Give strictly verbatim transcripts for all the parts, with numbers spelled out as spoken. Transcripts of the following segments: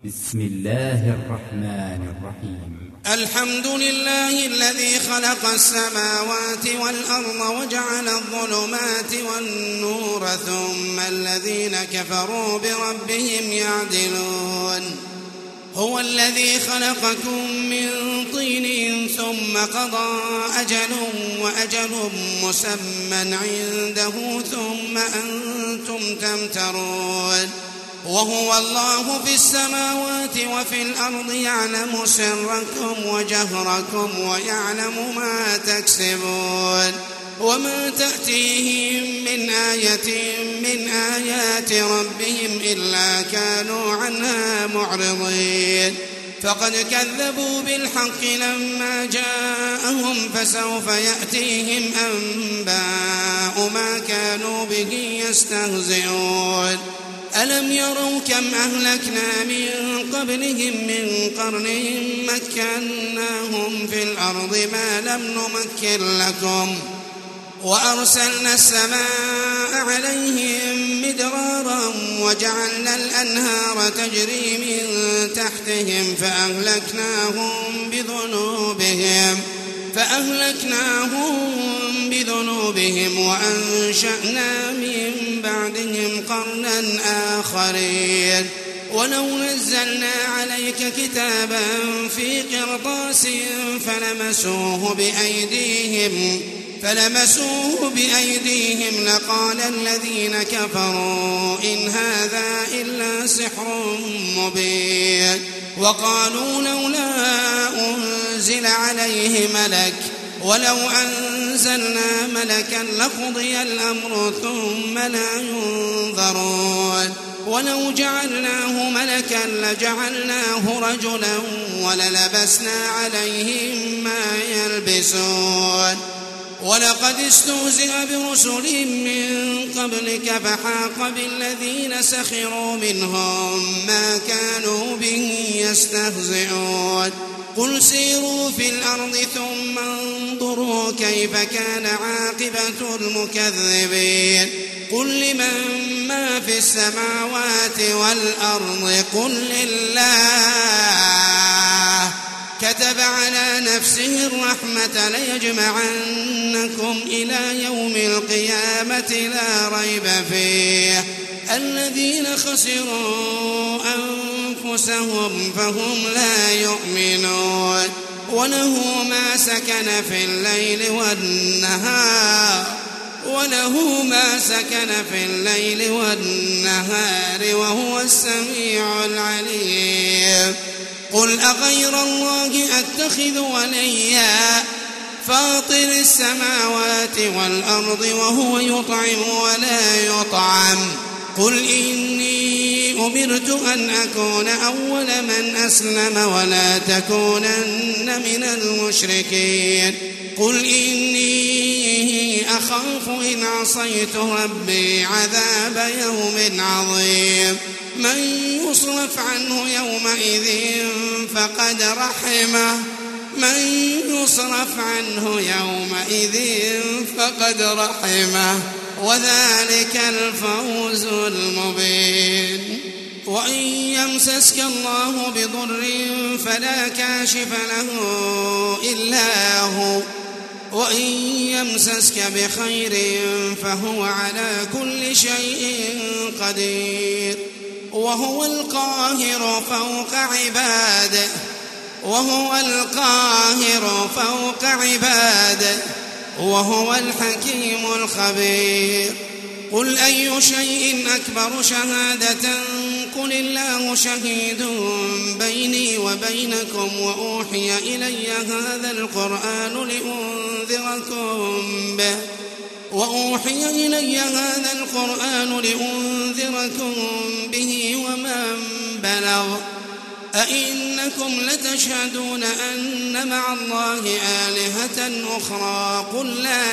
بسم الله الرحمن الرحيم. الحمد لله الذي خلق السماوات والأرض وجعل الظلمات والنور ثم الذين كفروا بربهم يعدلون. هو الذي خلقكم من طين ثم قضى أجل وأجل مسمى عنده ثم أنتم تمترون. وهو الله في السماوات وفي الأرض يعلم سركم وجهركم ويعلم ما تكسبون. وما تأتيهم من آية من آيات ربهم إلا كانوا عنها معرضين. فقد كذبوا بالحق لما جاءهم فسوف يأتيهم أنباء ما كانوا به يستهزئون. ألم يروا كم أهلكنا من قبلهم من قرن مكناهم في الأرض ما لم نمكن لكم وأرسلنا السماء عليهم مدرارا وجعلنا الأنهار تجري من تحتهم فأهلكناهم بذنوبهم فأهلكناهم بذنوبهم وأنشأنا من بعدهم قرنا آخرين. ولو نزلنا عليك كتابا في قرطاس فلمسوه بأيديهم فلمسوه بأيديهم لقال الذين كفروا إن هذا إلا سحر مبين. وقالوا لولا أنزل عليه ملك ولو أنزلنا ملكا لقضي الأمر ثم لا ينظرون. ولو جعلناه ملكا لجعلناه رجلا وللبسنا عليهم ما يلبسون. ولقد استهزئ برسل من قبلك فحاق بالذين سخروا منهم ما كانوا به يستهزئون. قل سيروا في الأرض ثم انظروا كيف كان عاقبة المكذبين. قل لمن ما في السماوات والأرض قل لله كتب على نفسه الرحمة ليجمعنكم إلى يوم القيامة لا ريب فيه. الذين خسروا أنفسهم فهم لا يؤمنون. وله ما سكن في الليل والنهار وله ما سكن في الليل والنهار وهو السميع العليم. قل أغير الله أتخذ وليا فاطر السماوات والأرض وهو يطعم ولا يطعم. قل إني أمرت أن أكون أول من أسلم ولا تكونن من المشركين. قل إني أخاف إن عصيت ربي عذاب يوم عظيم. من يصرف عنه يومئذ فقد رحمه من يصرف عنه يومئذ فقد رحمه وذلك الفوز المبين. وإن يمسسك الله بضر فلا كاشف له إلا هو وإن يمسسك بخير فهو على كل شيء قدير. وهو القاهر فوق عباده وهو القاهر فوق عباده وهو الحكيم الخبير. قل أي شيء أكبر شهادة قل الله شهيد بيني وبينكم وأوحي إلي هذا القرآن لأنذركم به وأوحي إلي هذا القرآن لأنذركم به ومن بلغ. أئنكم لتشهدون أن مع الله آلهة أخرى قل لا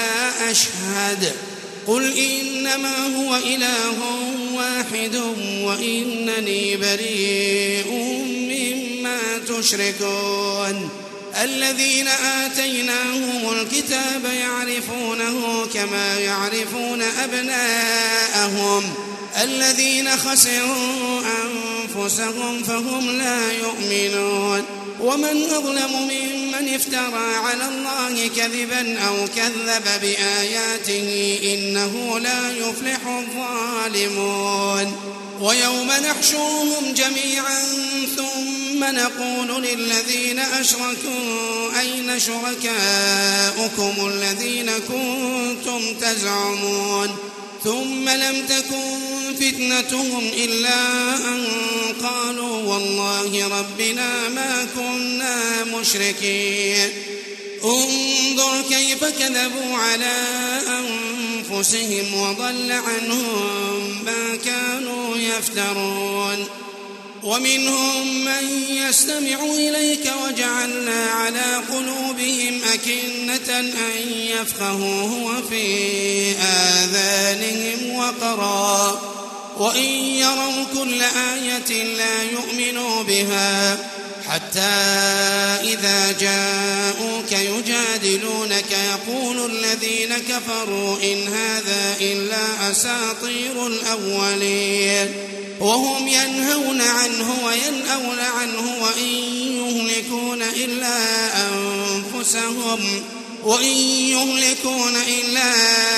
أشهد قل إنما هو إله واحد وإنني بريء مما تشركون. الذين آتيناهم الكتاب يعرفونه كما يعرفون أبناءهم الذين خسروا أنفسهم أنفسهم فهم لا يؤمنون ومن أظلم ممن افترى على الله كذبا أو كذب بآياته إنه لا يفلح الظالمون ويوم نحشرهم جميعا ثم نقول للذين أشركوا أين شركاؤكم الذين كنتم تزعمون ثم لم تكن فتنتهم إلا أن قالوا والله ربنا ما كنا مشركين انظر كيف كذبوا على أنفسهم وضل عنهم ما كانوا يفترون ومنهم من يستمع إليك وجعلنا على قلوبهم أكنة أن يفقهوه وفي آذانهم وقرا وإن يروا كل آية لا يؤمنوا بها حتى إذا جاءوك يجادلونك يقول الذين كفروا إن هذا إلا أساطير الأولين وهم ينهون عنه وينأون عنه وإن يهلكون إلا أنفسهم وإن يهلكون إلا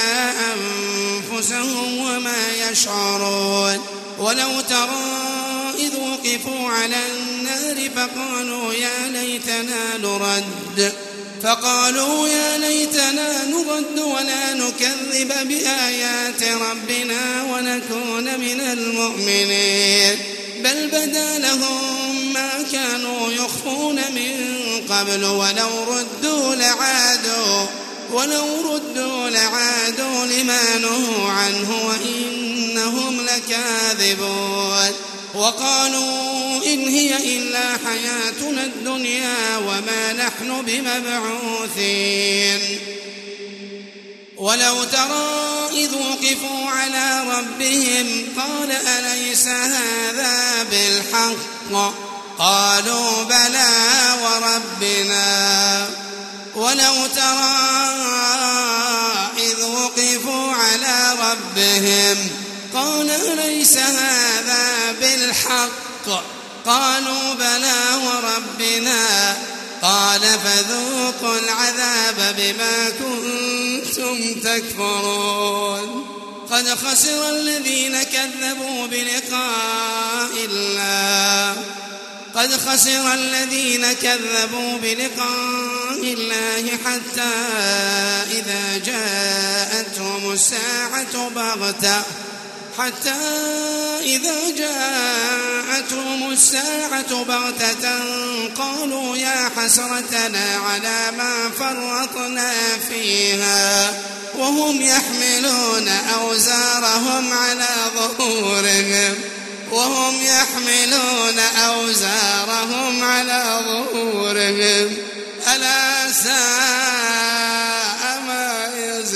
أنفسهم وما يشعرون ولو ترى إذ وقفوا على النار فقالوا يا ليتنا نرد فقالوا يا ليتنا نرد ولا نكذب بآيات ربنا ونكون من المؤمنين بل بدا لهم ما كانوا يخفون من قبل ولو ردوا لعادوا ولو ردوا لعادوا لما نهوا عنه وإنهم لكاذبون وقالوا إن هي إلا حياتنا الدنيا وما نحن بمبعوثين ولو ترى إذ وقفوا على ربهم قال أليس هذا بالحق قالوا بلى وربنا ولو ترى إذ وقفوا على ربهم قال أليس هذا بالحق قالوا بلى وربنا قال فذوقوا العذاب بما كنتم تكفرون قد خسر الذين كذبوا بلقاء الله قد خسر الذين كذبوا بلقاء الله حتى إذا جاءتهم الساعة بغتة حتى إذا جاءتهم الساعة بغتة قالوا يا حسرتنا على ما فرطنا فيها وهم يحملون أوزارهم على ظهورهم وهم يحملون أوزارهم على ظهورهم ألا ساء ما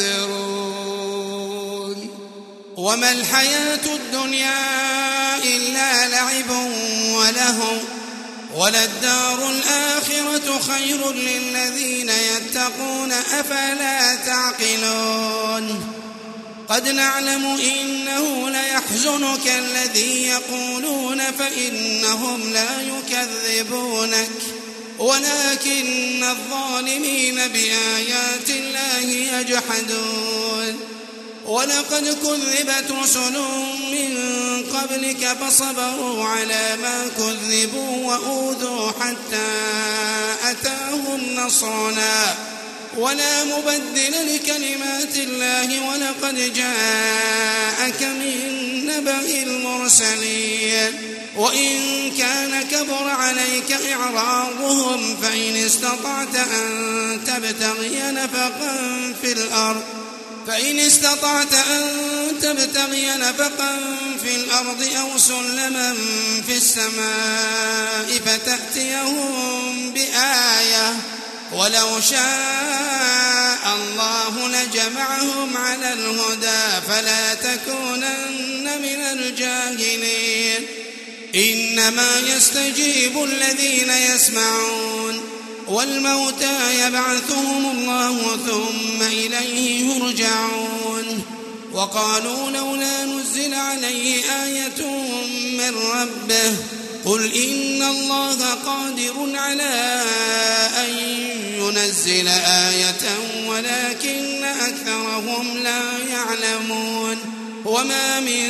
يزرون وما الحياة الدنيا إلا لعب ولهو وللدار الآخرة خير للذين يتقون أفلا تعقلون قد نعلم إنه ليحزنك الذي يقولون فإنهم لا يكذبونك ولكن الظالمين بآيات الله يجحدون ولقد كذبت رسل من قبلك فصبروا على ما كذبوا وأوذوا حتى أتاهم نصرنا ولا مبدل لكلمات الله ولقد جاءك من نبأ المرسلين وإن كان كبر عليك إعراضهم فإن استطعت أن تبتغي نفقا في الأرض فإن استطعت أن تبتغي نفقا في الأرض أو سلما في السماء فتأتيهم بآية ولو شاء الله لجمعهم على الهدى فلا تكونن من الجاهلين إنما يستجيب الذين يسمعون والموتى يبعثهم الله ثم إليه يرجعون وقالوا لولا نزل عليه آية من ربه قل إن الله قادر على أن ينزل آية ولكن أكثرهم لا يعلمون وما من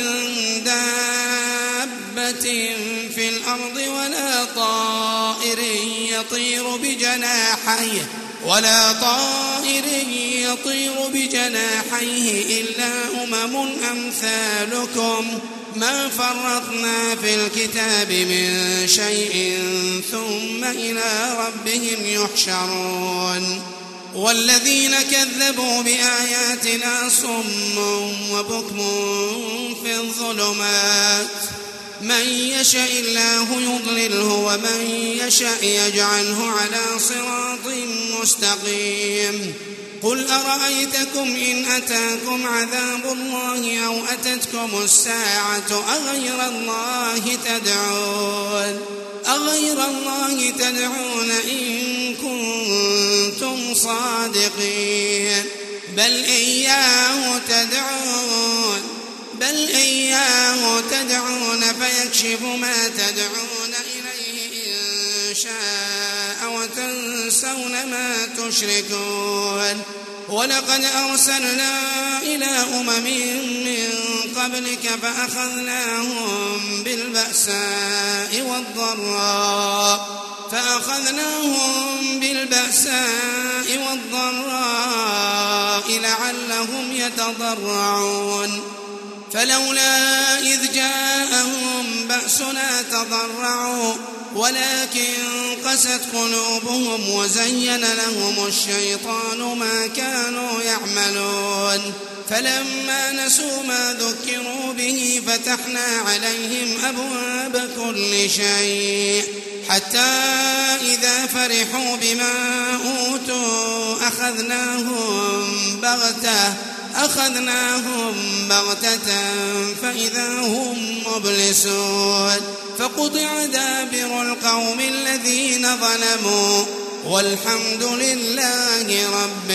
دابة في الأرض ولا طائر يطير بجناحيه ولا طائر يطير بجناحيه إلا أمم أمثالكم ما فرطنا في الكتاب من شيء ثم إلى ربهم يحشرون والذين كذبوا بآياتنا صم وبكم في الظلمات من يشاء الله يضلله ومن يشاء يجعله على صراط مستقيم قل أرأيتكم إن أتاكم عذاب الله أو أتتكم الساعة أغير الله تدعون أغير الله تدعون إن كنتم صادقين بل إياه تدعون بل إياه تدعون فيكشف ما تدعون إليه إن شاء وتنسون ما تشركون ولقد أرسلنا إلى أمم من قبلك فأخذناهم بالبأساء والضراء فأخذناهم بالبأساء والضراء لعلهم يتضرعون فلولا إذ جاءهم بأسنا تضرعوا ولكن قست قلوبهم وزين لهم الشيطان ما كانوا يعملون فلما نسوا ما ذكروا به فتحنا عليهم أبواب كل شيء حتى إذا فرحوا بما أوتوا أخذناهم بغتة أخذناهم بغتة فإذا هم مبلسون فقطع دابر القوم الذين ظلموا والحمد لله رب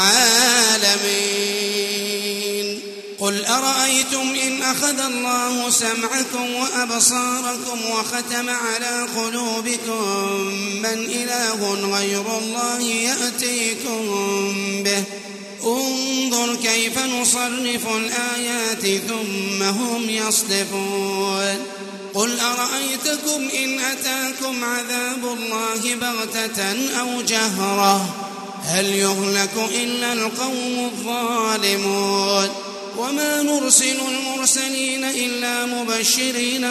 العالمين قل أرأيتم إن أخذ الله سمعكم وأبصاركم وختم على قلوبكم من إله غير الله يأتيكم به انظر كيف نصرف الآيات ثم هم يصدفون قل أرأيتكم إن أتاكم عذاب الله بغتة أو جهرة هل يهلك إلا القوم الظالمون وما نرسل المرسلين إلا مبشرين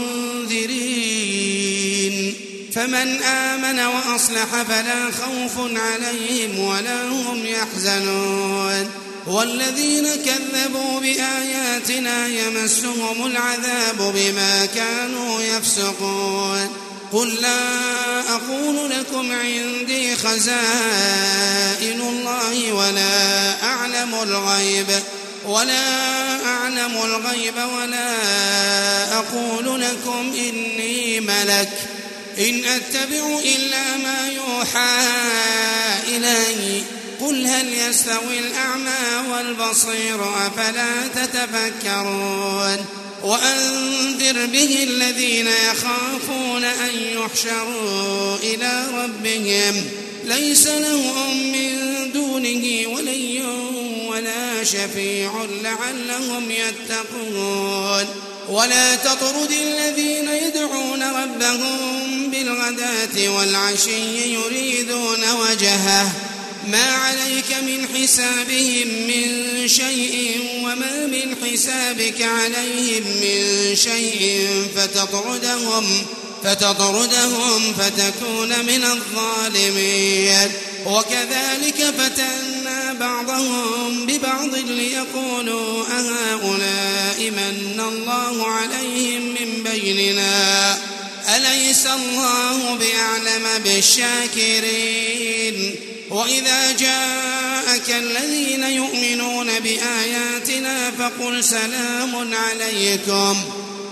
ومنذرين فمن آمن وأصلح فلا خوف عليهم ولا هم يحزنون والذين كذبوا بآياتنا يمسهم العذاب بما كانوا يفسقون قل لا أقول لكم عندي خزائن الله ولا أعلم الغيب ولا أعلم الغيب ولا أقول لكم إني ملك إن أتبع إلا ما يوحى إلي قل هل يستوي الأعمى والبصير أفلا تتفكرون وأنذر به الذين يخافون أن يحشروا إلى ربهم ليس لهم من دونه ولي ولا شفيع لعلهم يتقون ولا تطرد الذين يدعون ربهم بالغداة والعشي يريدون وجهه ما عليك من حسابهم من شيء وما من حسابك عليهم من شيء فتطردهم فتطردهم فتكون من الظالمين وكذلك فتنا بعضهم ببعض ليقولوا أهؤلاء من الله عليهم من بيننا أليس الله بأعلم بالشاكرين وإذا جاءك الذين يؤمنون بآياتنا فقل سلام عليكم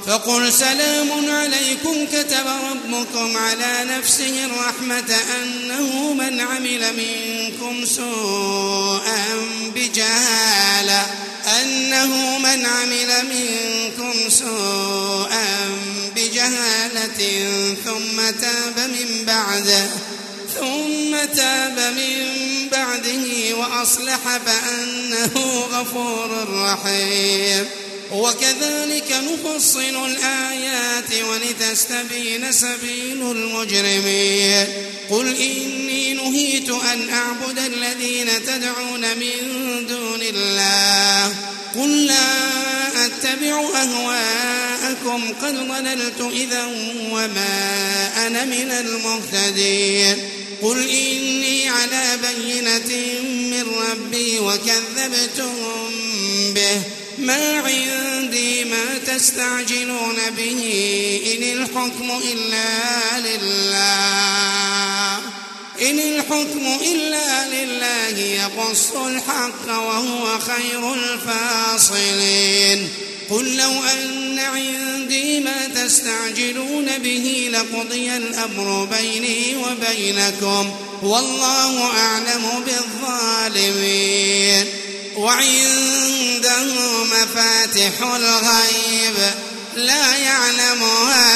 فقل سلام عليكم كتب ربكم على نفسه الرحمة أنه من عمل منكم سوءا بجهالة أنه من عمل منكم سوءا بجهالة ثم تاب من بعده ثم تاب من بعده وأصلح فأنه غفور رحيم. وكذلك نفصل الآيات ولتستبين سبيل المجرمين. قل إني نهيت أن أعبد الذين تدعون من دون الله قل لا أتبع أهواءكم قد ضللت إذا وما أنا من المهتدين. قل إني على بينة من ربي وكذبتم به ما عندي ما تستعجلون به إن الحكم إلا لله إن الحكم إلا لله يقص الحق وهو خير الفاصلين. قل لو أن عندي ما تستعجلون به لقضي الأمر بيني وبينكم والله أعلم بالظالمين. وعنده مفاتح الغيب لا يعلمها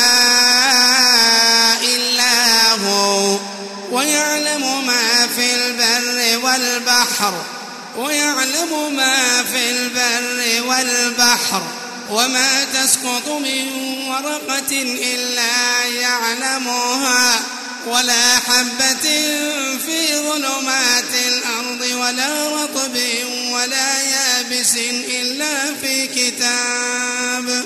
إلا هو ويعلم ما في البر والبحر ويعلم ما في البر والبحر وما تسقط من ورقة إلا يعلمها ولا حبة في ظلمات الأرض ولا رطب ولا يابس إلا في كتاب.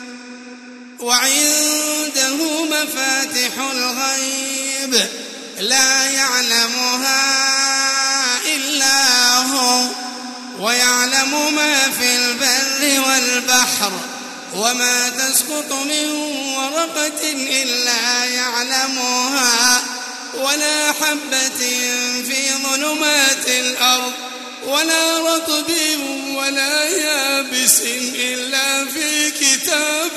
وعنده مفاتح الغيب لا يعلمها إلا هو ويعلم ما في البر والبحر وما تسقط من ورقة إلا يعلمها ولا حبة في ظلمات الأرض ولا رطب ولا يابس إلا في كتاب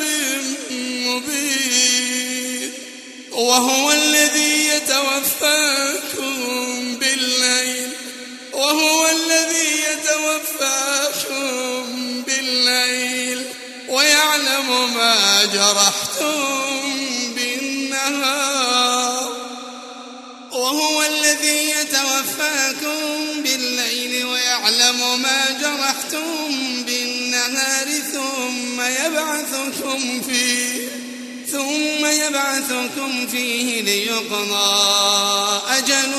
مبين. وهو الذي يتوفاكم بالليل وهو الذي يتوفاكم بالليل ويعلم ما جرحتم بالنهار وهو الذي يتوفاكم بالليل ويعلم ما جرحتم بالنهار ثم يبعثكم فيه ثم يبعثكم فيه ليقضى أجل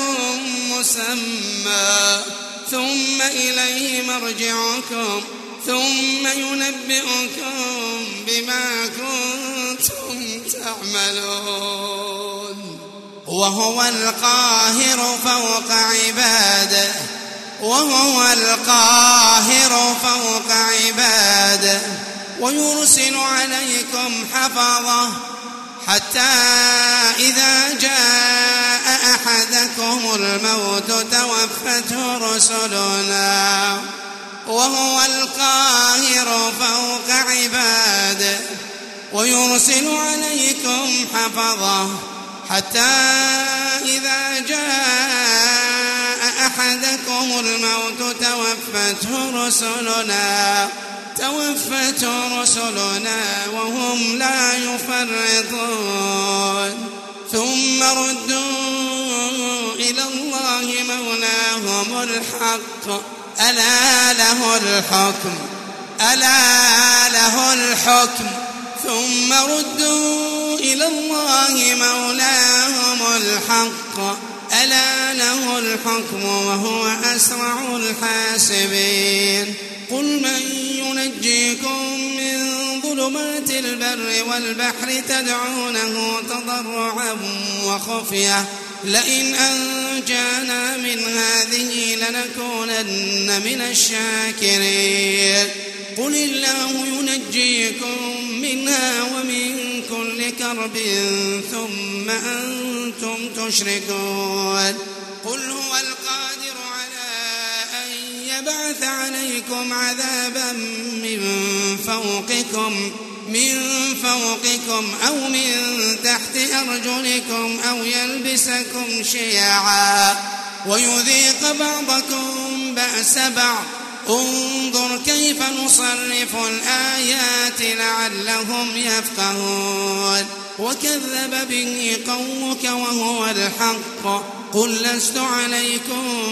مسمى ثم إليه مرجعكم ثم ينبئكم بما كنتم تعملون. وهو القاهر فوق عباده وهو القاهر فوق عباده ويرسل عليكم حفظه حتى إذا جاء أحدكم الموت توفته رسلنا وهو القاهر فوق عباده ويرسل عليكم حفظه حتى إذا جاء أحدكم الموت توفته رسلنا توفته رسلنا وهم لا يفرطون. ثم ردوا إلى الله مولاهم الحق ألا له الحكم ألا له الحكم ثم ردوا إلى الله مولاهم الحق ألا له الحكم وهو أسرع الحاسبين. قل من ينجيكم من ظلمات البر والبحر تدعونه تضرعا وخفية لئن أنجانا من هذه لنكونن من الشاكرين. قل الله ينجيكم منها ومن كل كرب ثم أنتم تشركون. قل هو القادر على أن يبعث عليكم عذابا من فوقكم من فوقكم أو من تحت أرجلكم أو يلبسكم شيعا ويذيق بعضكم بأس بعض انظر كيف نصرف الآيات لعلهم يفقهون وكذب به قومك وهو الحق قل لست عليكم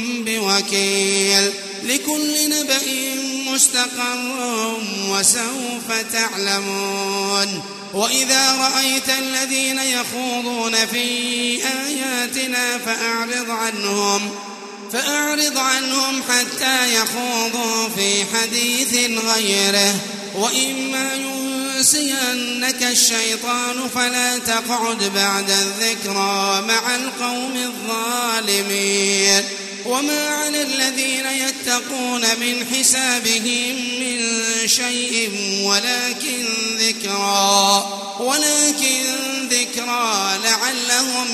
بوكيل لكل نبأ مستقر وسوف تعلمون وإذا رأيت الذين يخوضون في آياتنا فأعرض عنهم فأعرض عنهم حتى يخوضوا في حديث غيره وإما ينسينك الشيطان فلا تقعد بعد الذكرى مع القوم الظالمين وما على الذين يتقون من حسابهم من شيء ولكن ذكرى ولكن ذكرى لعلهم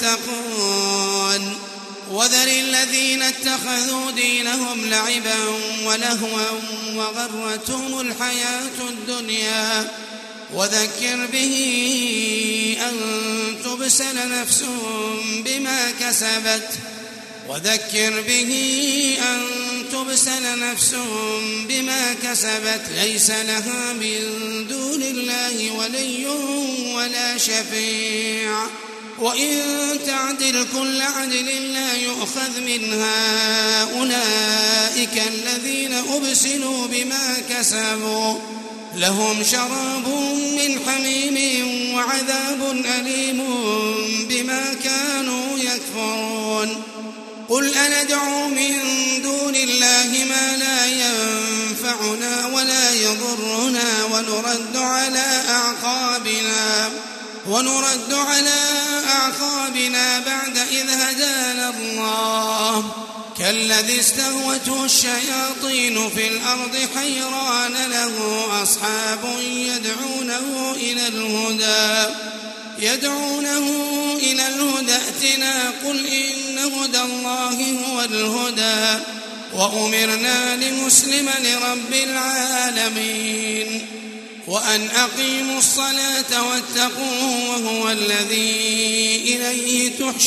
يتقون وذر الذين اتخذوا دينهم لعبا ولهوا وغرتهم الحياة الدنيا وذكر به أن تبسل نفس بما كسبت وذكر به أن تبسل نفس بما كسبت ليس لها من دون الله ولي ولا شفيع وإن تعدل كل عدل لا يؤخذ منها أولئك الذين أبسلوا بما كسبوا لهم شراب من حميم وعذاب أليم بما كانوا يكفرون قل أندعو من دون الله ما لا ينفعنا ولا يضرنا ونرد على أعقابنا ونرد على أعقابنا بعد إذ هدانا الله كالذي استهوته الشياطين في الأرض حيران له أصحاب يدعونه إلى الهدى يدعونه إلى الهدى ائتنا قل إن هدى الله هو الهدى وأمرنا لنسلم لرب العالمين وأن أقيموا الصلاة واتقوه وهو الذي إليه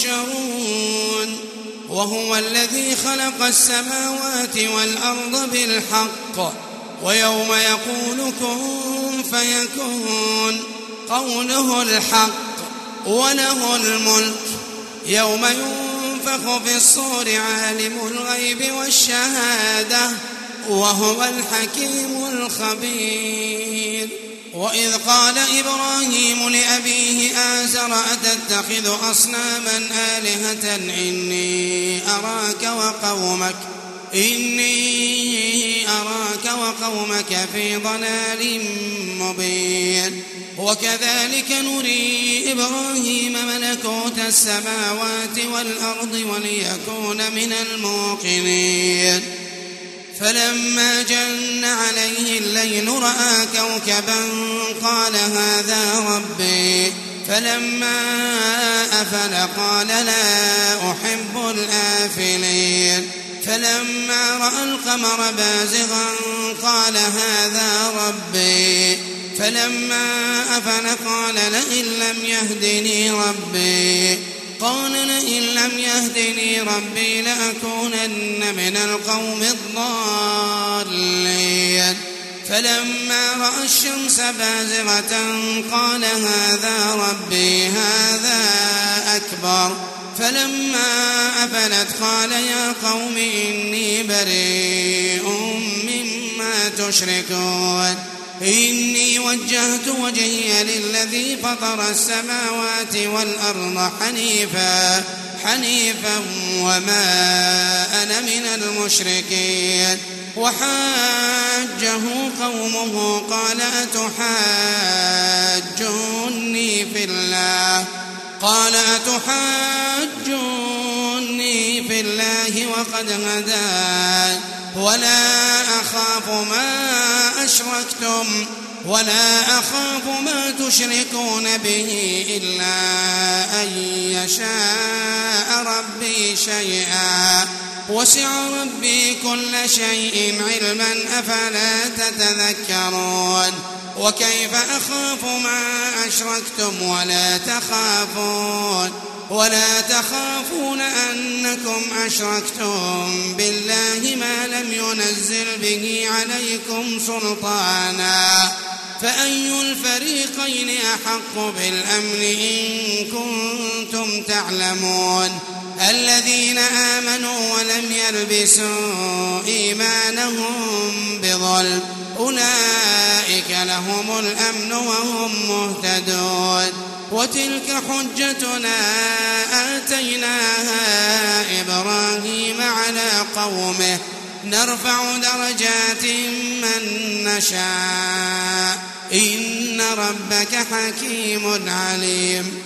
تحشرون وهو الذي خلق السماوات والأرض بالحق ويوم يقول كن فيكون قوله الحق وله الملك يوم ينفخ في الصور عالم الغيب والشهادة وهو الحكيم الخبير وإذ قال إبراهيم لأبيه آزر أتتخذ أصناما آلهة إني أراك وقومك إني أراك وقومك في ضلال مبين وكذلك نري إبراهيم ملكوت السماوات والأرض وليكون من الموقنين فلما جن عليه الليل رأى كوكبا قال هذا ربي فلما أفل قال لا أحب الآفلين فلما رأى القمر بازغا قال هذا ربي فلما أفل قال لئن لم يهدني ربي قال لئن لم يهدني ربي لأكونن من القوم الضالين فلما رأى الشمس بازغة قال هذا ربي هذا أكبر فلما أفلت قال يا قوم إني بريء مما تشركون إني وجهت وجهي للذي فطر السماوات والأرض حنيفا حنيفا وما أنا من المشركين وحاجه قومه قال أتحاجوني في الله قال أتحاجوني في الله وقد هدان ولا أخاف ما أشركتم ولا أخاف ما تشركون به إلا أن يشاء ربي شيئا وسع ربي كل شيء علما أفلا تتذكرون وكيف أخاف ما أشركتم ولا تخافون ولا تخافون أنكم أشركتم بالله ما لم ينزل به عليكم سلطانا فأي الفريقين أحق بالأمن إن كنتم تعلمون الذين آمنوا ولم يلبسوا إيمانهم بظلم أولئك لهم الأمن وهم مهتدون وتلك حجتنا آتيناها إبراهيم على قومه نرفع درجات من نشاء إن ربك حكيم عليم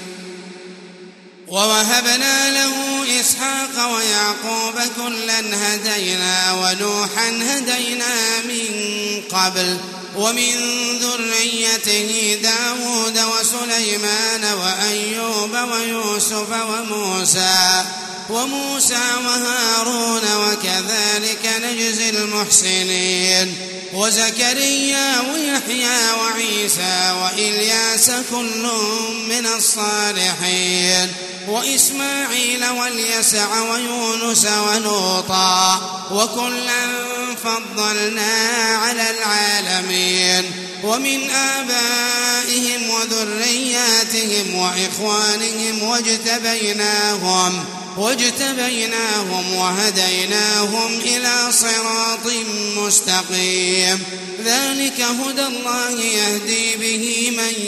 ووهبنا له إسحاق ويعقوب كلا هدينا ونوحا هدينا من قبل ومن ذريته داود وسليمان وأيوب ويوسف وموسى وموسى وهارون وكذلك نجزي المحسنين وزكريا ويحيى وعيسى وإلياس كل من الصالحين وإسماعيل واليسع ويونس ولوطا وكلا فضلنا على العالمين ومن آبائهم وذرياتهم وإخوانهم واجتبيناهم واجتبيناهم وهديناهم إلى صراط مستقيم ذلك هدى الله يهدي به من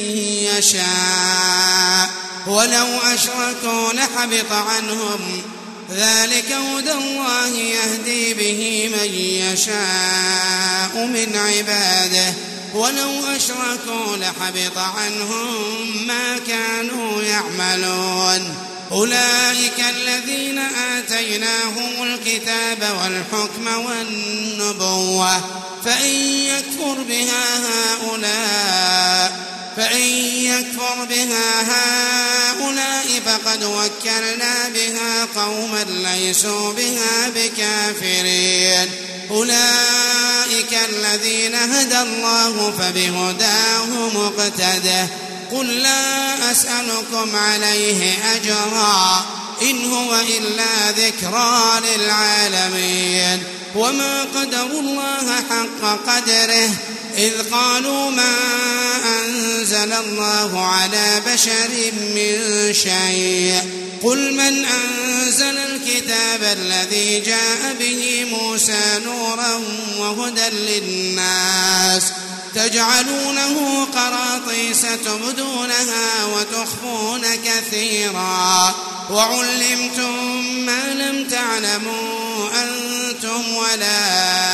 يشاء ولو أشركوا لحبط عنهم ذلك هدى الله يهدي به من يشاء من عباده ولو أشركوا لحبط عنهم ما كانوا يعملون أولئك الذين آتيناهم الكتاب والحكم والنبوة فإن يكفر بها هؤلاء فإن يكفر بها هؤلاء فقد وكلنا بها قوما ليسوا بها بكافرين أولئك الذين هدى الله فبهداه مقتده قل لا أسألكم عليه أجرا إن هو إلا ذكرى للعالمين وما قدروا الله حق قدره إذ قالوا ما أنزل الله على بشر من شيء قل من أنزل الكتاب الذي جاء به موسى نورا وهدى للناس تجعلونه قراطيس تبدونها وتخفون كثيرا وعلمتم ما لم تعلموا أنتم ولا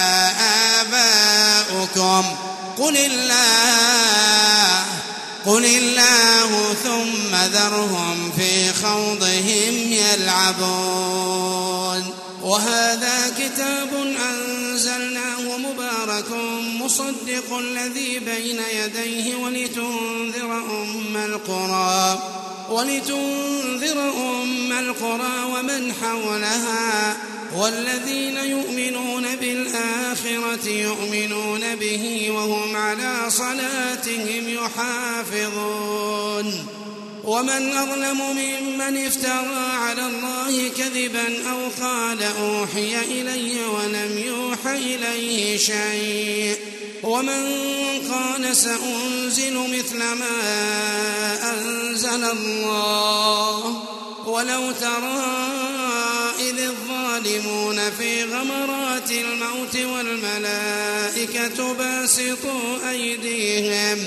آباؤكم قل الله قل الله ثم ذرهم في خوضهم يلعبون وهذا كتاب أنزلناه مبارك مصدق الذي بين يديه ولتنذر أم القرى ولتنذر أم القرى ومن حولها والذين يؤمنون بالآخرة يؤمنون به وهم على صلاتهم يحافظون ومن أظلم ممن افترى على الله كذبا أو قال أوحي إلي ولم يوحى إليه شيء ومن قال سأنزل مثل ما أنزل الله ولو ترى إذ الظالمون في غمرات الموت والملائكة باسطوا أيديهم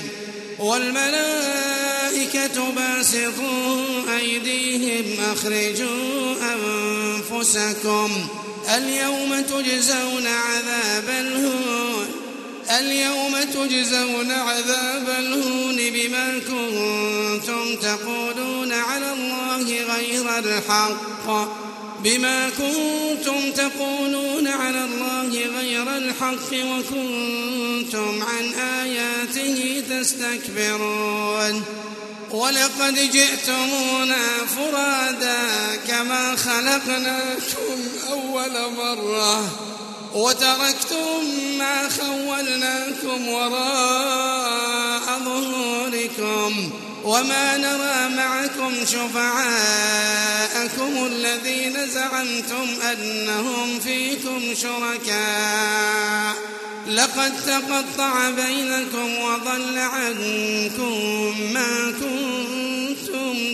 والملائكة باسطوا أيديهم أخرجوا أنفسكم اليوم تجزون عذاب الهون اليوم تجزون عذاب الهون بما كنتم تقولون على الله غير الحق بما كنتم تقولون على الله غير الحق وكنتم عن آياته تستكبرون ولقد جئتمونا فرادا كما خلقناكم أول مرة وتركتم ما خولناكم وراء ظهوركم وما نرى معكم شفعاءكم الذين زعمتم أنهم فيكم شركاء لقد تقطع بينكم وضل عنكم ما كنتم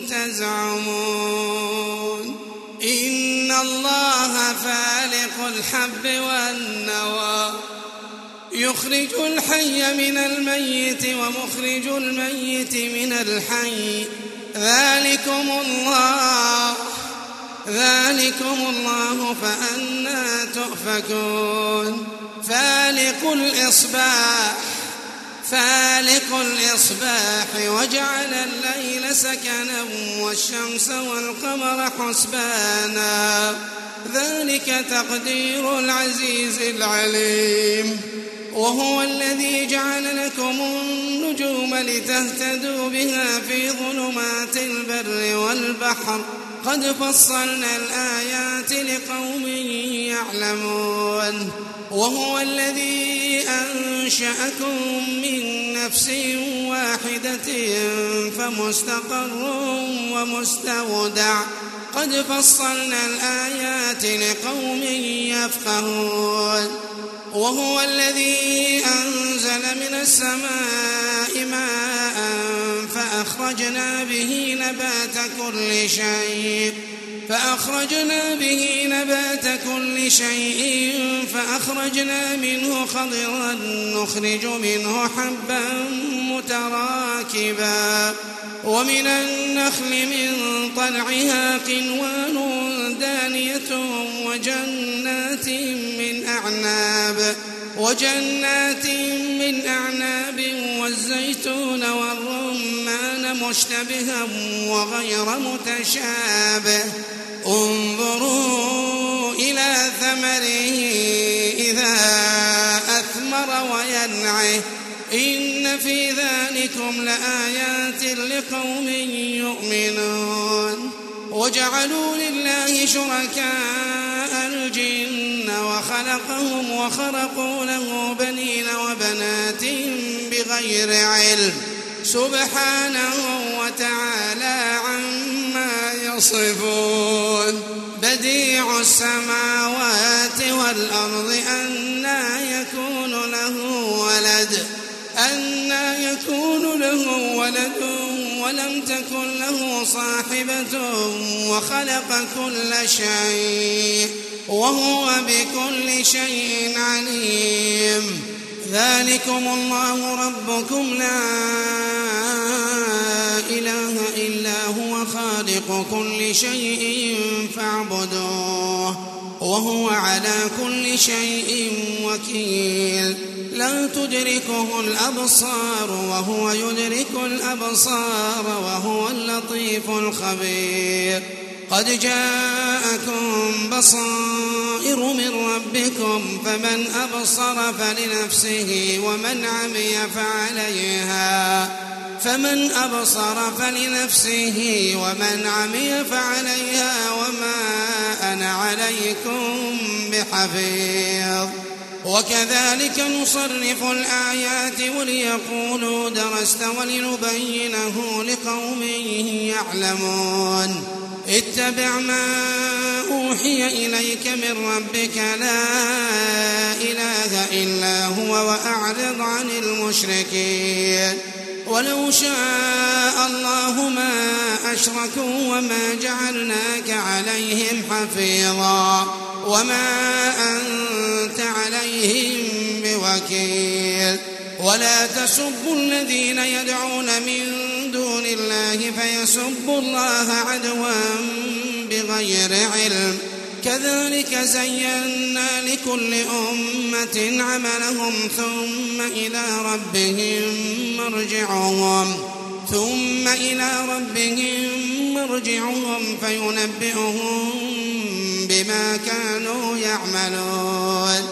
تزعمون إن الله فالق الحب والنوى يخرج الحي من الميت ومخرج الميت من الحي ذلكم الله ذلكم الله فأنى تؤفكون فالق الإصباح فالق الإصباح وجعل الليل سكنا والشمس والقمر حسبانا ذلك تقدير العزيز العليم وهو الذي جعل لكم النجوم لتهتدوا بها في ظلمات البر والبحر قد فصلنا الآيات لقوم يعلمون وهو الذي أنشأكم من نفس واحدة فمستقر ومستودع قد فصلنا الآيات لقوم يفقهون وهو الذي أنزل من السماء ماء فأخرجنا به نبات كل شيء فأخرجنا به نبات كل شيء فأخرجنا منه خضرا نخرج منه حبا متراكبا ومن النخل من طلعها قنوان دانية وجنات من أعناب وجنات من أعناب والزيتون والرمان مشتبها وغير متشابه انظروا إلى ثمره إذا أثمر وينعه إن في ذلكم لآيات لقوم يؤمنون وجعلوا لله شركاء الجن وخلقهم وخرقوا له بنين وبنات بغير علم سبحانه وتعالى عما يصفون بديع السماوات والأرض أنى يكون له ولد أنى يكون له ولد ولم تكن له صاحبة وخلق كل شيء وهو بكل شيء عليم ذلكم الله ربكم لا إله إلا هو خالق كل شيء فاعبدوه وهو على كل شيء وكيل لا تدركه الأبصار وهو يدرك الأبصار وهو اللطيف الخبير قد جاءكم بصائر من ربكم فمن أبصر فلنفسه ومن عمي فعليها فمن أبصر فلنفسه ومن عمي فعليها وما أنا عليكم بحفيظ وكذلك نصرف الآيات وليقولوا درست ولنبينه لقوم يعلمون اتبع ما أوحي إليك من ربك لا إله إلا هو وأعرض عن المشركين ولو شاء الله ما أشركوا وما جعلناك عليهم حفيظا وما أنت عليهم بوكيل ولا تسبوا الذين يدعون من دون الله فيسبوا الله عدوا بغير علم كذلك زينا لكل أمة عملهم ثم إلى ربهم مرجعهم ثم إلى ربهم مرجعهم فينبئهم بما كانوا يعملون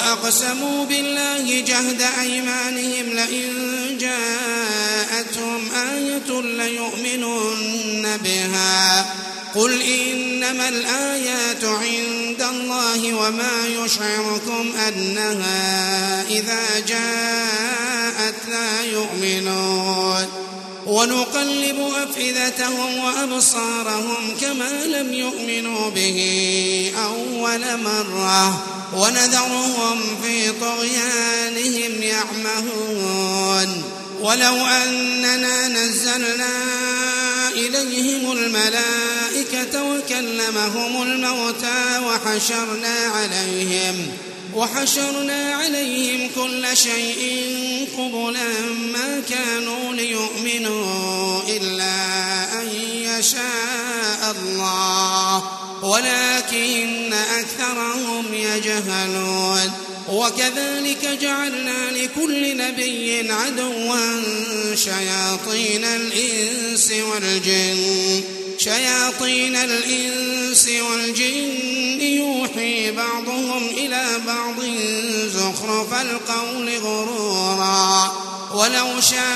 وأقسموا بالله جهد أيمانهم لئن جاءتهم آية ليؤمنن بها قل إنما الآيات عند الله وما يشعركم أنها إذا جاءت لا يؤمنون ونقلب أفئدتهم وأبصارهم كما لم يؤمنوا به أول مرة ونذرهم في طغيانهم يعمهون ولو أننا نزلنا إليهم الملائكة وكلمهم الموتى وحشرنا عليهم وحشرنا عليهم كل شيء قبلا ما كانوا ليؤمنوا إلا أن يشاء الله ولكن أكثرهم يجهلون وكذلك جعلنا لكل نبي عدوا شياطين الإنس والجن شياطين الإنس والجن يوحي بعضهم إلى بعض زخرف القول غرورا ولو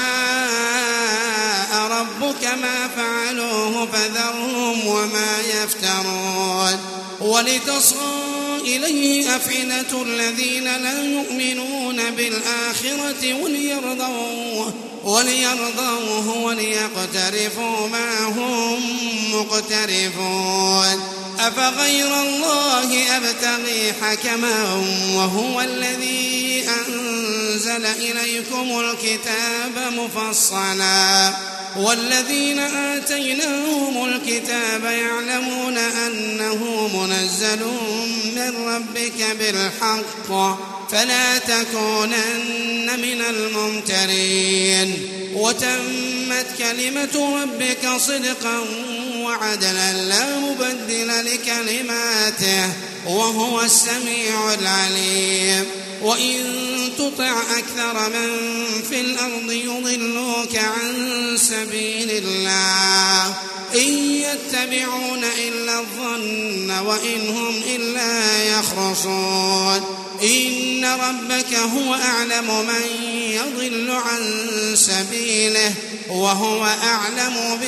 شاء ربك ما فعلوه فذرهم وما يفترون ولتصغى إليه أفئدة الذين لا يؤمنون بالآخرة وليرضوه وليرضوه وليقترفوا ما هم مقترفون أفغير الله أبتغي حكما وهو الذي أنزل إليكم الكتاب مفصلا والذين آتيناهم الكتاب يعلمون أنه منزل من ربك بالحق فلا تكونن من الممترين وتمت كلمة ربك صدقا وعدلا لا مبدل لكلماته وهو السميع العليم وإن تطع أكثر من في الأرض يضلوك عن سبيل الله إن يتبعون إلا الظن وإن هم إلا يخرصون إن ربك هو أعلم من يضل عن سبيله وهو أعلم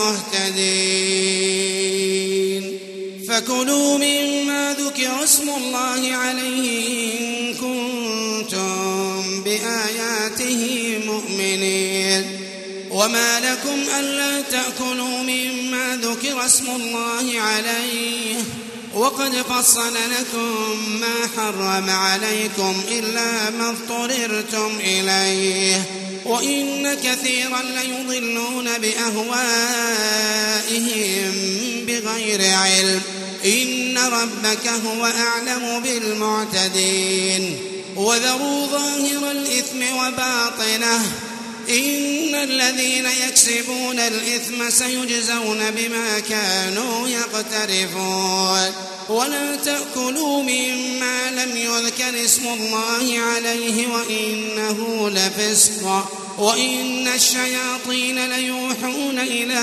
بالمهتدين فكلوا مما ذكر اسم الله عليه إن كنتم بآياته مؤمنين وما لكم ألا تأكلوا مما ذكر اسم الله عليه وقد فصل لكم ما حرم عليكم إلا ما اضطررتم إليه وإن كثيرا ليضلون بأهوائهم بغير علم إن ربك هو أعلم بالمعتدين وذروا ظاهر الإثم وباطنه إن الذين يكسبون الإثم سيجزون بما كانوا يقترفون ولا تأكلوا مما لم يذكر اسم الله عليه وإنه لفسق وإن الشياطين ليوحون إلى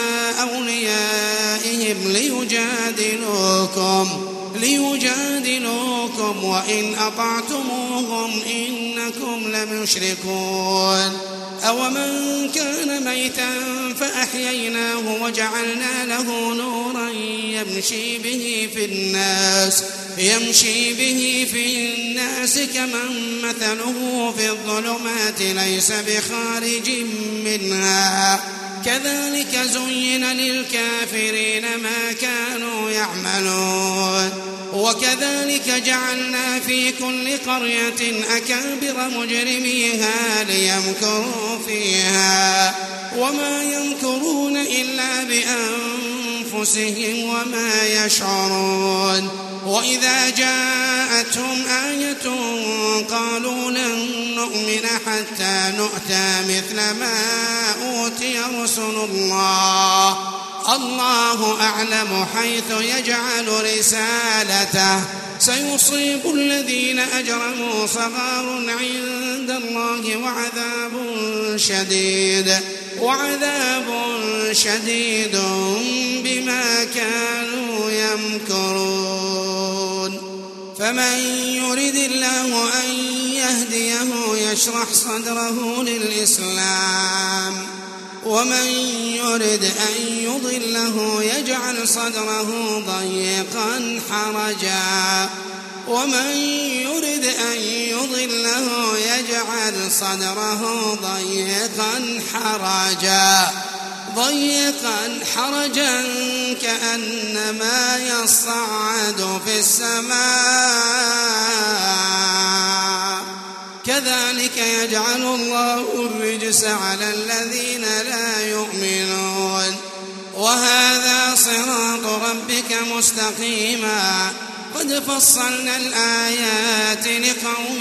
أوليائهم ليجادلوكم ليجادلوكم وإن أطعتموهم إنكم لمشركون أومن كان ميتا فأحييناه وجعلنا له نورا يمشي به في الناس يمشي به في الناس كمن مثله في الظلمات ليس بخارج منها كذلك زين للكافرين ما كانوا يعملون وكذلك جعلنا في كل قرية أكابر مجرميها ليمكروا فيها وما يمكرون إلا بأنفسهم وما يشعرون وإذا جاءتهم آية قالوا لن نؤمن حتى نؤتى مثل ما أوتي رسل الله الله أعلم حيث يجعل رسالته سيصيب الذين أجرموا صغار عند الله وعذاب شديد وعذاب شديد بما كانوا يمكرون فمن يرد الله أن يهديه يشرح صدره للإسلام ومن يرد أن يضله يجعل صدره ضيقا حرجا ومن يرد أن يضله يجعل صدره ضيقا حرجا ضيقا حرجا كأنما يصعد في السماء كذلك يجعل الله الرجس على الذين لا يؤمنون وهذا صراط ربك مستقيما قد فصلنا الآيات لقوم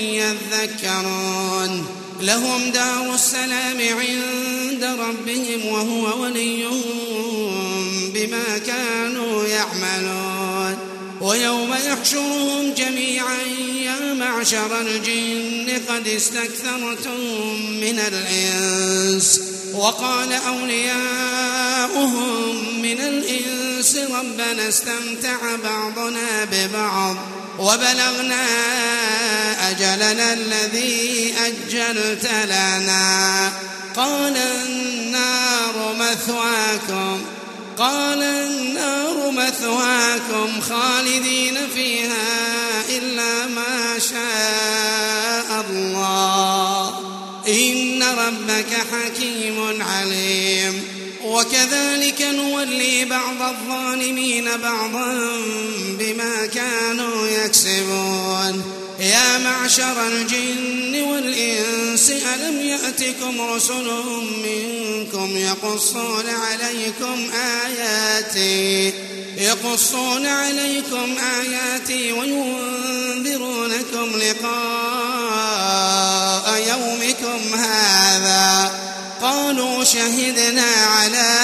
يذكرون لهم دار السلام عند ربهم وهو وليهم بما كانوا يعملون ويوم يحشرهم جميعا يا معشر الجن قد استكثرتم من الإنس وقال أولياؤهم من الإنس ربنا استمتع بعضنا ببعض وبلغنا أجلنا الذي أجلت لنا قال النار مثواكم قال النار مثواكم خالدين فيها إلا ما شاء الله إن ربك حكيم عليم وكذلك نولي بعض الظالمين بعضا بما كانوا يكسبون يا معشر الجن والإنس ألم يأتكم رسل منكم يقصون عليكم آياتي يقصون عليكم آياتي وينذرونكم لقاء يومكم هذا قالوا شهدنا على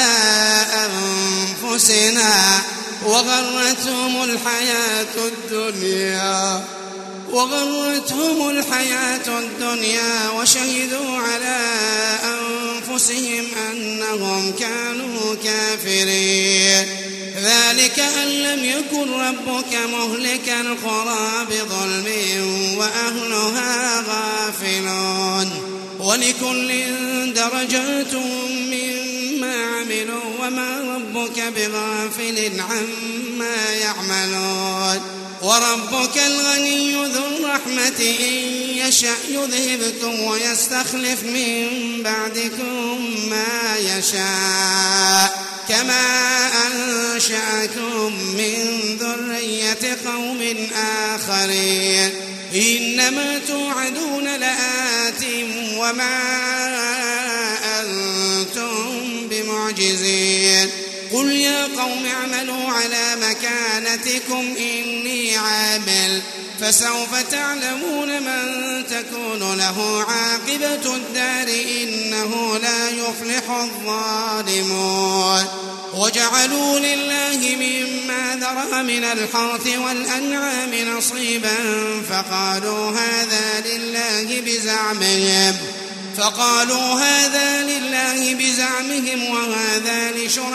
أنفسنا وغرتهم الحياة الدنيا وغرتهم الحياة الدنيا وشهدوا على أنفسهم أنهم كانوا كافرين ذلك أن لم يكن ربك مهلك القرى بظلم وأهلها غافلون ولكل درجات مما عملوا وما ربك بغافل عما يعملون وربك الغني ذو الرحمة إن يشأ يذهبكم ويستخلف من بعدكم ما يشاء كما أنشأكم من ذرية قوم آخرين إنما توعدون لآت وما أنتم بمعجزين قل يا قوم اعملوا على مكانتكم إني عامل فسوف تعلمون من تكون له عاقبة الدار إنه لا يفلح الظالمون وجعلوا لله مما ذرأ من الحرث والأنعام نصيبا فقالوا هذا لله بزعمهم فقالوا هذا لله بزعمهم وهذا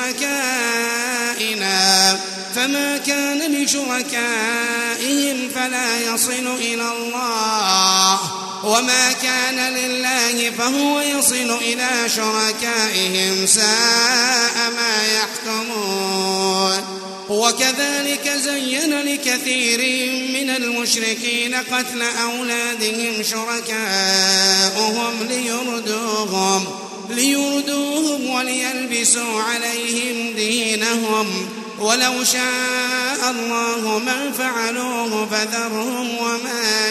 لشركائنا فما كان لشركائهم فلا يصل إلى الله وما كان لله فهو يصل إلى شركائهم ساء ما يحكمون وكذلك زين لكثير من المشركين قتل أولادهم شركاؤهم ليردوهم ليردوهم وليلبسوا عليهم دينهم ولو شاء الله ما فعلوه فذرهم وما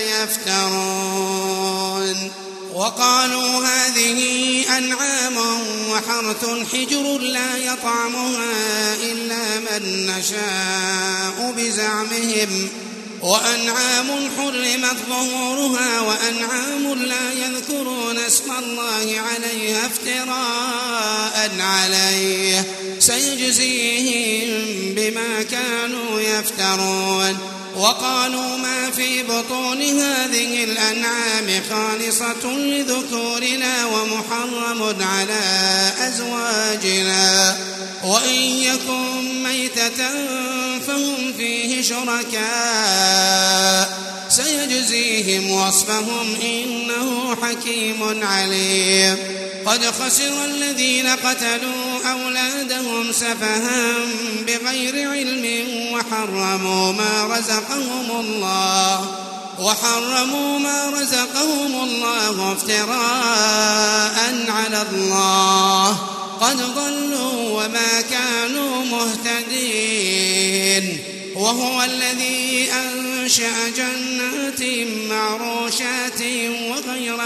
يفترون وقالوا هذه أنعام وحرث حجر لا يطعمها إلا من نشاء بزعمهم وأنعام حرمت ظهورها وأنعام لا يذكرون اسم الله عليها افتراء عليه سيجزيهم بما كانوا يفترون وقالوا ما في بطون هذه الأنعام خالصة لذكورنا ومحرم على أزواجنا وإن يكن ميتة فهم فيه شركاء سيجزيهم وصفهم إنه حكيم عليم قد خسر الذين قتلوا أولادهم سفها بغير علم وحرموا ما رزقهم الله وحرموا ما رزقهم الله افتراء على الله قد ضلوا وما كانوا مهتدين. وهو الذي أنشأ جنات معروشات وغير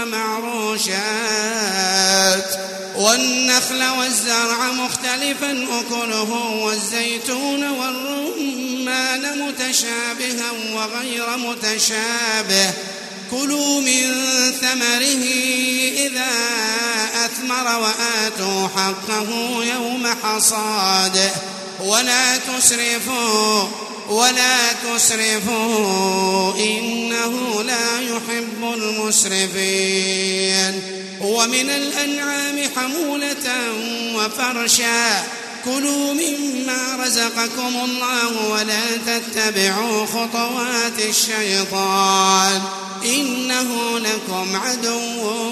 معروشات والنخل والزرع مختلفا أكله والزيتون والرمان متشابها وغير متشابه كلوا من ثمره إذا أثمر وآتوا حقه يوم حصاده ولا تسرفوا ولا تسرفوا إنه لا يحب المسرفين. ومن الأنعام حمولة وفرشا كلوا مما رزقكم الله ولا تتبعوا خطوات الشيطان إنه لكم عدو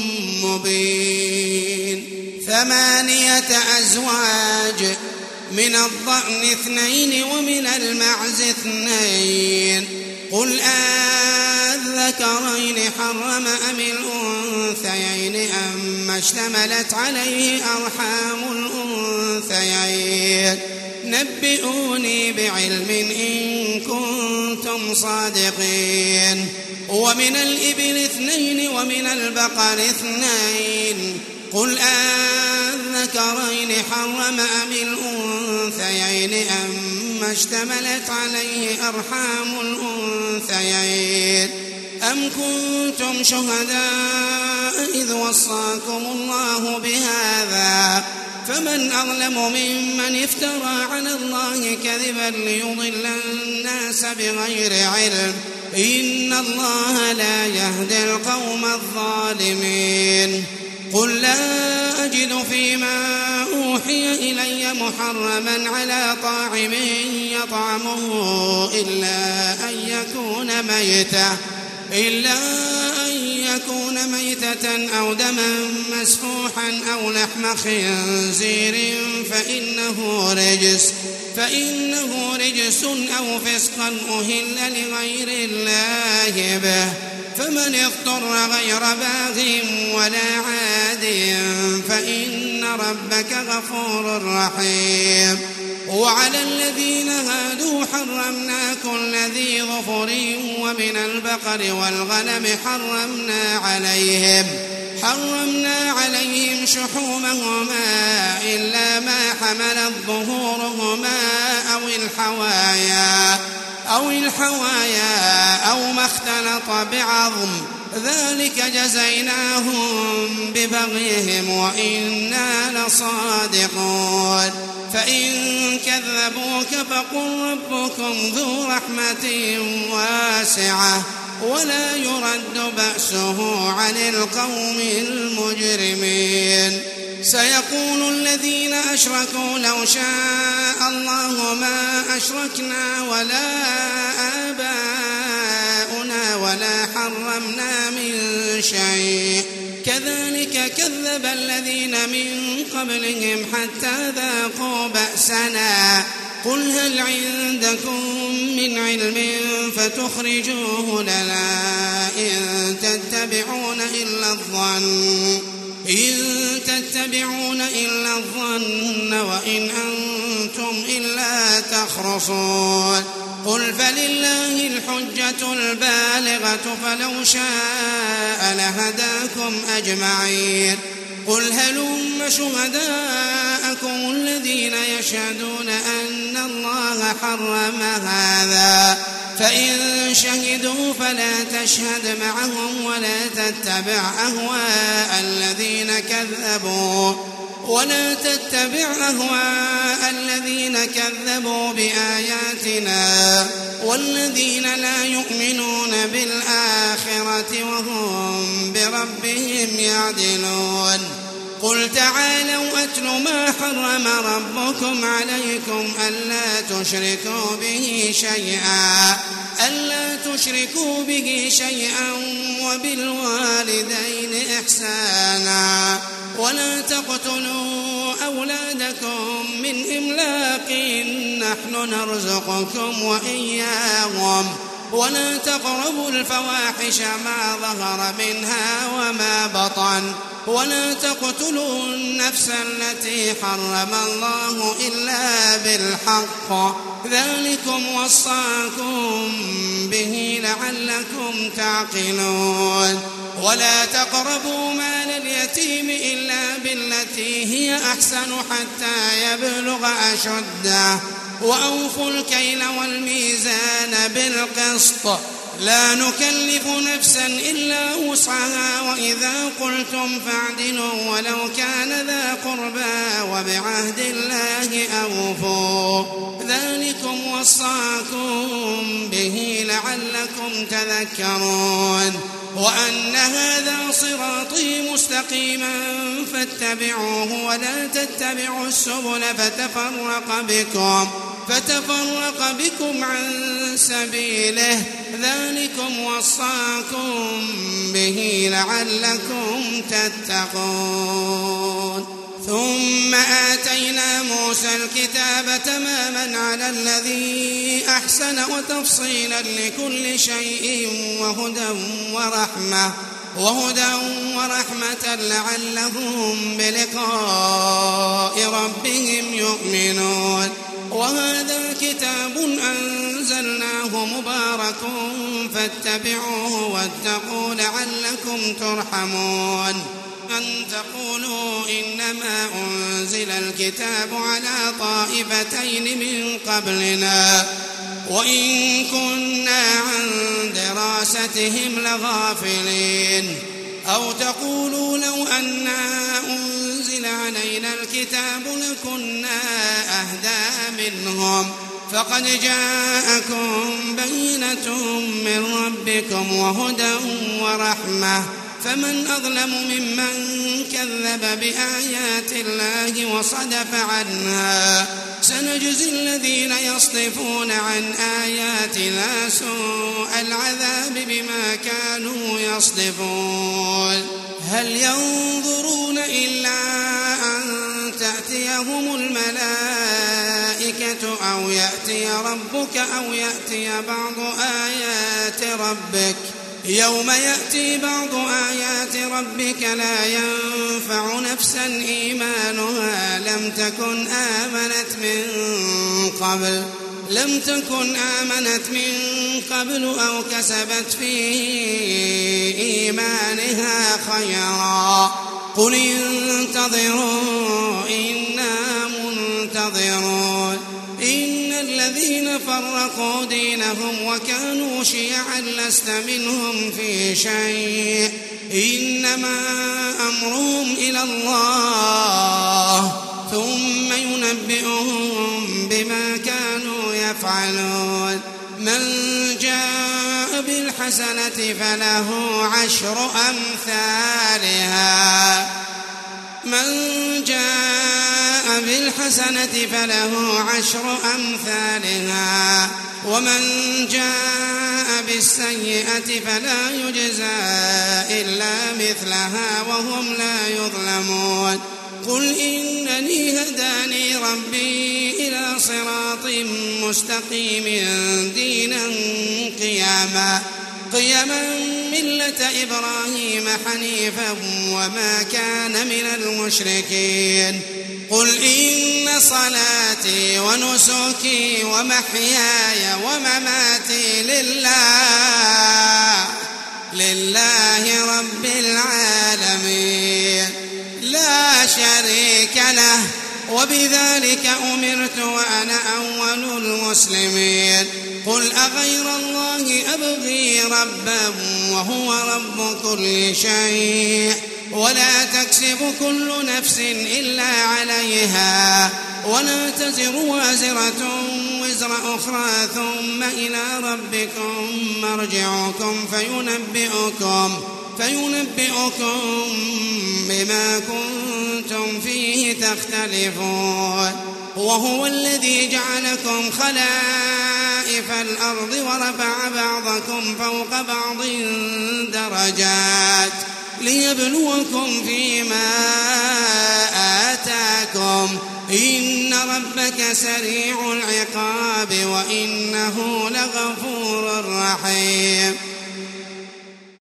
مبين. ثمانية أزواج من الضأن اثنين ومن المعز اثنين قل أذكرين حرم أم الأنثيين أما اشتملت عليه أرحام الأنثيين نبئوني بعلم إن كنتم صادقين. ومن الإبل اثنين ومن البقر اثنين قل أذكرين حرم أم الأنثيين أما اشتملت عليه أرحام الأنثيين أم كنتم شهداء إذ وصاكم الله بهذا فمن أظلم ممن افترى على الله كذبا ليضل الناس بغير علم إن الله لا يهدي القوم الظالمين. قل لا أجد فيما أوحي إلي محرما على طاعم يطعمه إلا أن يكون ميتة إلا أن يكون ميتة أو دما مسفوحا أو لحم خنزير فإنه رجس فإنه رجس أو فسقا أهل لغير الله به فمن اضطر غير باغ ولا عاد فإن ربك غفور رحيم. وعلى الذين هادوا حرمنا كل ذي ظفر ومن البقر والغنم حرمنا عليهم حرمنا عليهم شحومهما إلا ما حملت ظهورهما أو الحوايا أو الحوايا أو ما اختلط بعظم ذلك جزيناهم ببغيهم وإنا لصادقون. فإن كذبوك فقل ربكم ذو رحمة واسعة ولا يرد بأسه عن القوم المجرمين. سيقول الذين أشركوا لو شاء الله ما أشركنا ولا آباؤنا ولا حرمنا من شيء كذلك كذب الذين من قبلهم حتى ذاقوا بأسنا قل هل عندكم من علم فتخرجوه لنا إن تتبعون إلا الظن إن تتبعون إلا الظن وإن أنتم إلا تخرصون. قل فلله الحجة البالغة فلو شاء لهداكم أجمعين. قل هلم شهداءكم الذين يشهدون أن الله حرم هذا فإن شهدوا فلا تشهد معهم ولا تتبع أهواء الذين كذبوا ولا تتبع أهواء الذين كذبوا بآياتنا والذين لا يؤمنون بالآخرة وهم بربهم يعدلون. قل تعالوا أتل ما حرم ربكم عليكم ألا تشركوا به شيئا ألا تشركوا به شيئا وبالوالدين إحسانا ولا تقتلوا أولادكم من إملاق نحن نرزقكم وإياهم ولا تقربوا الفواحش ما ظهر منها وما بطن ولا تقتلوا النفس التي حرم الله إلا بالحق ذلكم وصاكم به لعلكم تعقلون ولا تقربوا مال اليتيم إلا بالتي هي أحسن حتى يبلغ أشده وأوفوا الكيل والميزان بالقسط لا نكلف نفسا إلا وسعها وإذا قلتم فاعدلوا ولو كان ذا قربى وبعهد الله أوفوا ذلكم وصاكم به لعلكم تذكرون وأن هذا صراطي مستقيما فاتبعوه ولا تتبعوا السبل فتفرق بكم فتفرق بكم عن سبيله ذلكم وصاكم به لعلكم تتقون ثم آتينا موسى الكتاب تماما على الذي أحسن وتفصيلا لكل شيء وهدى ورحمة وهدى ورحمة لعلهم بلقاء ربهم يؤمنون وهذا كتاب أنزلناه مبارك فاتبعوه واتقوا لعلكم ترحمون أن تقولوا إنما أنزل الكتاب على طائفتين من قبلنا وإن كنا عن دراستهم لغافلين أو تقولوا لو أنا أنزل علينا الكتاب لكنا أهدى منهم فقد جاءكم بينة من ربكم وهدى ورحمة فمن أظلم ممن كذب بآيات الله وصدف عنها سنجزي الذين يصدفون عن آياتنا سوء العذاب بما كانوا يصدفون هل ينظرون إلا أن تأتيهم الملائكة أو يأتي ربك أو يأتي بعض آيات ربك يوم يأتي بعض آيات ربك لا ينفع نفسا إيمانها لم تكن آمنت من قبل لم تكن آمنت من قبل أو كسبت في إيمانها خيرا قل انتظروا إنا منتظرون إن الذين فرقوا دينهم وكانوا شيعا لست منهم في شيء إنما أمرهم إلى الله ثم ينبئهم بما كانوا يفعلون من جاء بالحسنة فله عشر أمثالها من جاء بالحسنة فله عشر أمثالها ومن جاء بالسيئة فلا يجزى إلا مثلها وهم لا يظلمون قل إنني هداني ربي إلى صراط مستقيم دينا قياما قيما ملة إبراهيم حنيفا وما كان من المشركين قل إن صلاتي ونسكي ومحياي ومماتي لله لله رب العالمين لا شريك له وبذلك أمرت وأنا أول المسلمين قل أغير الله أبغي ربا وهو رب كل شيء ولا تكسب كل نفس إلا عليها ولا تزر وازرة وزر أخرى ثم إلى ربكم مرجعكم فينبئكم فينبئكم بما كنتم تختلفون وهو الذي جعلكم خلائف الأرض ورفع بعضكم فوق بعض درجات ليبلوكم فيما آتاكم إن ربك سريع العقاب وإنه لغفور رحيم